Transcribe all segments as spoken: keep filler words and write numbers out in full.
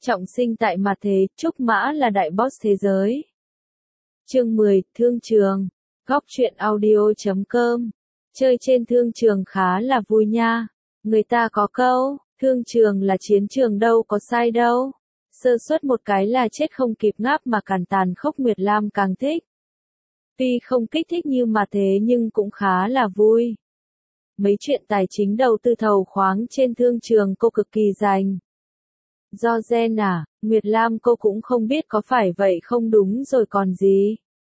Trọng sinh tại mặt thế, Trúc Mã là đại boss thế giới. Chương mười, Thương trường. Góc truyện audio chấm com. Chơi trên thương trường khá là vui nha. Người ta có câu, thương trường là chiến trường đâu có sai đâu. Sơ suất một cái là chết không kịp ngáp mà càn tàn khốc. Nguyệt Lam càng thích. Tuy không kích thích như mà thế nhưng cũng khá là vui. Mấy chuyện tài chính đầu tư thầu khoáng trên thương trường cô cực kỳ rành. Do gen à, Nguyệt Lam cô cũng không biết có phải vậy không đúng rồi còn gì.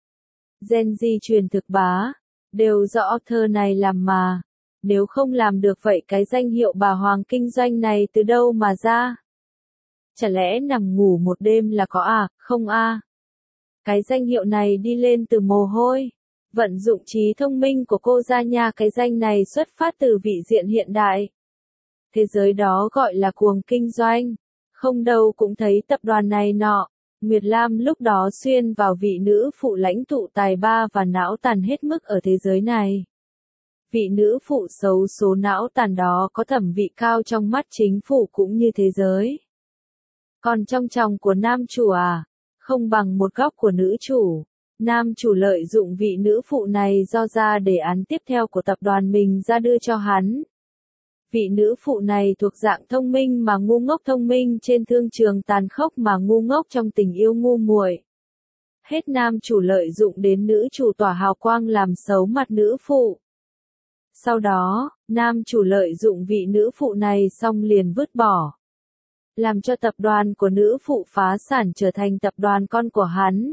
Gen di truyền thực bá, đều do author này làm mà. Nếu không làm được vậy cái danh hiệu bà Hoàng kinh doanh này từ đâu mà ra? Chả lẽ nằm ngủ một đêm là có à, không a? À. Cái danh hiệu này đi lên từ mồ hôi. Vận dụng trí thông minh của cô ra nha, cái danh này xuất phát từ vị diện hiện đại. Thế giới đó gọi là cuồng kinh doanh. Không đâu cũng thấy tập đoàn này nọ. Nguyệt Lam lúc đó xuyên vào vị nữ phụ lãnh tụ tài ba và não tàn hết mức ở thế giới này. Vị nữ phụ xấu số não tàn đó có thẩm vị cao trong mắt chính phủ cũng như thế giới. Còn trong chồng của nam chủ à, không bằng một góc của nữ chủ. Nam chủ lợi dụng vị nữ phụ này do ra đề án tiếp theo của tập đoàn mình ra đưa cho hắn. Vị nữ phụ này thuộc dạng thông minh mà ngu ngốc, thông minh trên thương trường tàn khốc mà ngu ngốc trong tình yêu ngu muội. Hết nam chủ lợi dụng đến nữ chủ tỏa hào quang làm xấu mặt nữ phụ. Sau đó, nam chủ lợi dụng vị nữ phụ này xong liền vứt bỏ. Làm cho tập đoàn của nữ phụ phá sản trở thành tập đoàn con của hắn.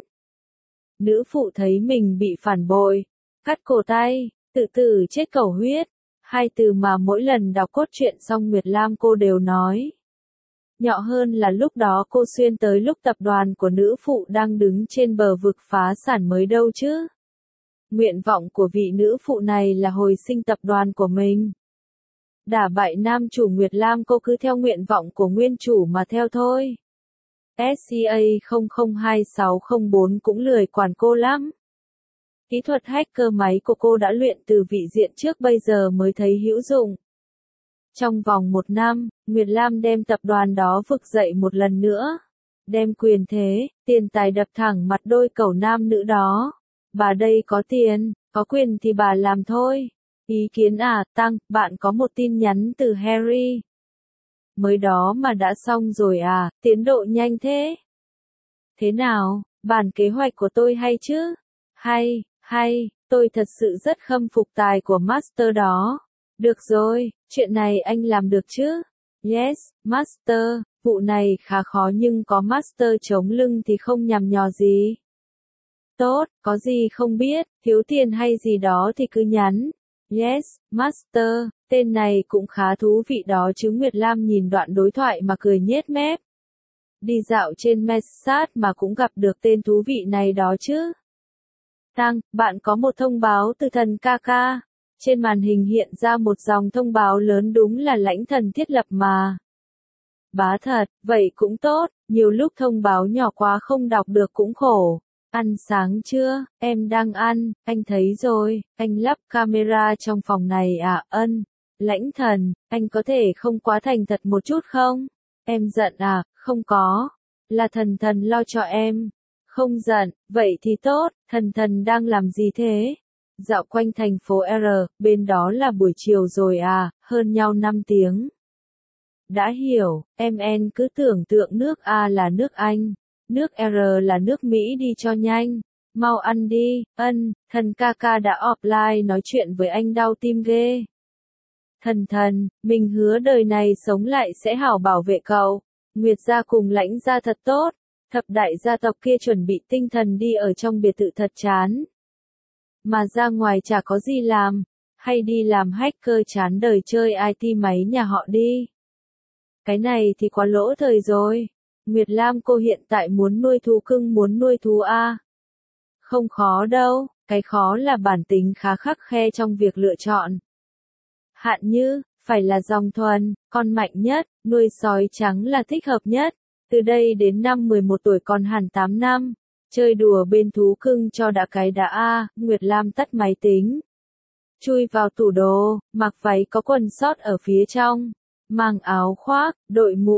Nữ phụ thấy mình bị phản bội, cắt cổ tay, tự tử chết cầu huyết. Hai từ mà mỗi lần đọc cốt truyện xong Nguyệt Lam cô đều nói. Nhọ hơn là lúc đó cô xuyên tới lúc tập đoàn của nữ phụ đang đứng trên bờ vực phá sản mới đâu chứ. Nguyện vọng của vị nữ phụ này là hồi sinh tập đoàn của mình. Đả bại nam chủ Nguyệt Lam cô cứ theo nguyện vọng của nguyên chủ mà theo thôi. ét xê a không không hai sáu không bốn cũng lười quản cô lắm. Kỹ thuật hacker máy của cô đã luyện từ vị diện trước bây giờ mới thấy hữu dụng. Trong vòng một năm, Nguyệt Lam đem tập đoàn đó vực dậy một lần nữa. Đem quyền thế, tiền tài đập thẳng mặt đôi cẩu nam nữ đó. Bà đây có tiền, có quyền thì bà làm thôi. Ý kiến à, Tăng, bạn có một tin nhắn từ Harry. Mới đó mà đã xong rồi à, tiến độ nhanh thế. Thế nào, bản kế hoạch của tôi hay chứ? Hay. Hay, tôi thật sự rất khâm phục tài của Master đó. Được rồi, chuyện này anh làm được chứ? Yes, Master, vụ này khá khó nhưng có Master chống lưng thì không nhằm nhò gì. Tốt, có gì không biết, thiếu tiền hay gì đó thì cứ nhắn. Yes, Master, tên này cũng khá thú vị đó chứ. Nguyệt Lam nhìn đoạn đối thoại mà cười nhếch mép. Đi dạo trên Message mà cũng gặp được tên thú vị này đó chứ. Tăng, bạn có một thông báo từ thần ca ca. Trên màn hình hiện ra một dòng thông báo lớn, đúng là lãnh thần thiết lập mà. Bá thật, vậy cũng tốt, nhiều lúc thông báo nhỏ quá không đọc được cũng khổ. Ăn sáng chưa? Em đang ăn, anh thấy rồi, anh lắp camera trong phòng này à? Ân, lãnh thần, anh có thể không quá thành thật một chút không? Em giận à? Không có, là thần thần lo cho em. Không giận, vậy thì tốt, thần thần đang làm gì thế? Dạo quanh thành phố R, bên đó là buổi chiều rồi à, hơn nhau năm tiếng. Đã hiểu, em en cứ tưởng tượng nước A là nước Anh, nước R là nước Mỹ đi cho nhanh. Mau ăn đi, ân, thần ca ca đã offline nói chuyện với anh đau tim ghê. Thần thần, mình hứa đời này sống lại sẽ hảo bảo vệ cậu. Nguyệt gia cùng lãnh gia thật tốt. Thập đại gia tộc kia chuẩn bị tinh thần đi ở trong biệt thự thật chán. Mà ra ngoài chả có gì làm, hay đi làm hacker chán đời chơi i tê máy nhà họ đi. Cái này thì quá lỗ thời rồi. Nguyệt Lam cô hiện tại muốn nuôi thú cưng, muốn nuôi thú A. Không khó đâu, cái khó là bản tính khá khắt khe trong việc lựa chọn. Hạn như, phải là dòng thuần, con mạnh nhất, nuôi sói trắng là thích hợp nhất. Từ đây đến năm mười một tuổi còn hẳn tám năm, chơi đùa bên thú cưng cho đã cái đã a. Nguyệt Lam tắt máy tính, chui vào tủ đồ, mặc váy có quần sót ở phía trong, mang áo khoác, đội mũ,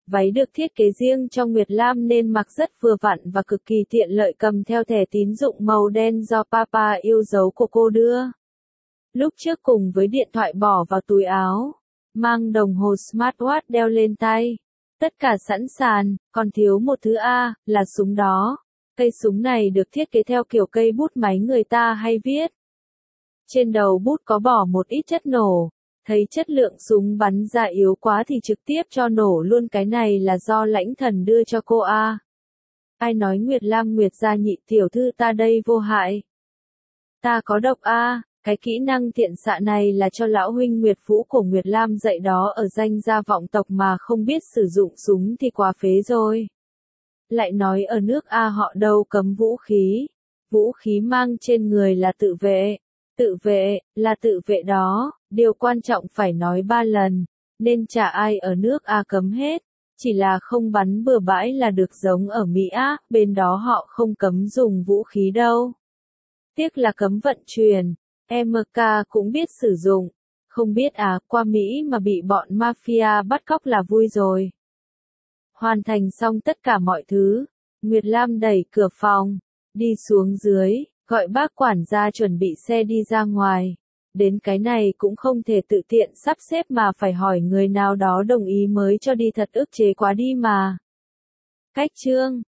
Váy được thiết kế riêng cho Nguyệt Lam nên mặc rất vừa vặn và cực kỳ tiện lợi cầm theo thẻ tín dụng màu đen do papa yêu dấu của cô đưa. Lúc trước cùng với điện thoại bỏ vào túi áo, mang đồng hồ smartwatch đeo lên tay. Tất cả sẵn sàng, còn thiếu một thứ A, là súng đó. Cây súng này được thiết kế theo kiểu cây bút máy người ta hay viết. Trên đầu bút có bỏ một ít chất nổ. Thấy chất lượng súng bắn ra yếu quá thì trực tiếp cho nổ luôn, cái này là do lãnh thần đưa cho cô A. Ai nói Nguyệt Lam Nguyệt gia nhị tiểu thư ta đây vô hại. Ta có độc A, cái kỹ năng tiện xạ này là cho lão huynh Nguyệt Vũ của Nguyệt Lam dạy đó, ở danh gia vọng tộc mà không biết sử dụng súng thì quá phế rồi. Lại nói ở nước A họ đâu cấm vũ khí. Vũ khí mang trên người là tự vệ. Tự vệ, là tự vệ đó, điều quan trọng phải nói ba lần, nên chả ai ở nước A cấm hết, chỉ là không bắn bừa bãi là được, giống ở Mỹ Á, bên đó họ không cấm dùng vũ khí đâu. Tiếc là cấm vận chuyển, em ca cũng biết sử dụng, không biết à, qua Mỹ mà bị bọn mafia bắt cóc là vui rồi. Hoàn thành xong tất cả mọi thứ, Nguyệt Lam đẩy cửa phòng, đi xuống dưới. Gọi bác quản gia chuẩn bị xe đi ra ngoài. Đến cái này cũng không thể tự tiện sắp xếp mà phải hỏi người nào đó đồng ý mới cho đi, thật ức chế quá đi mà. Cách chương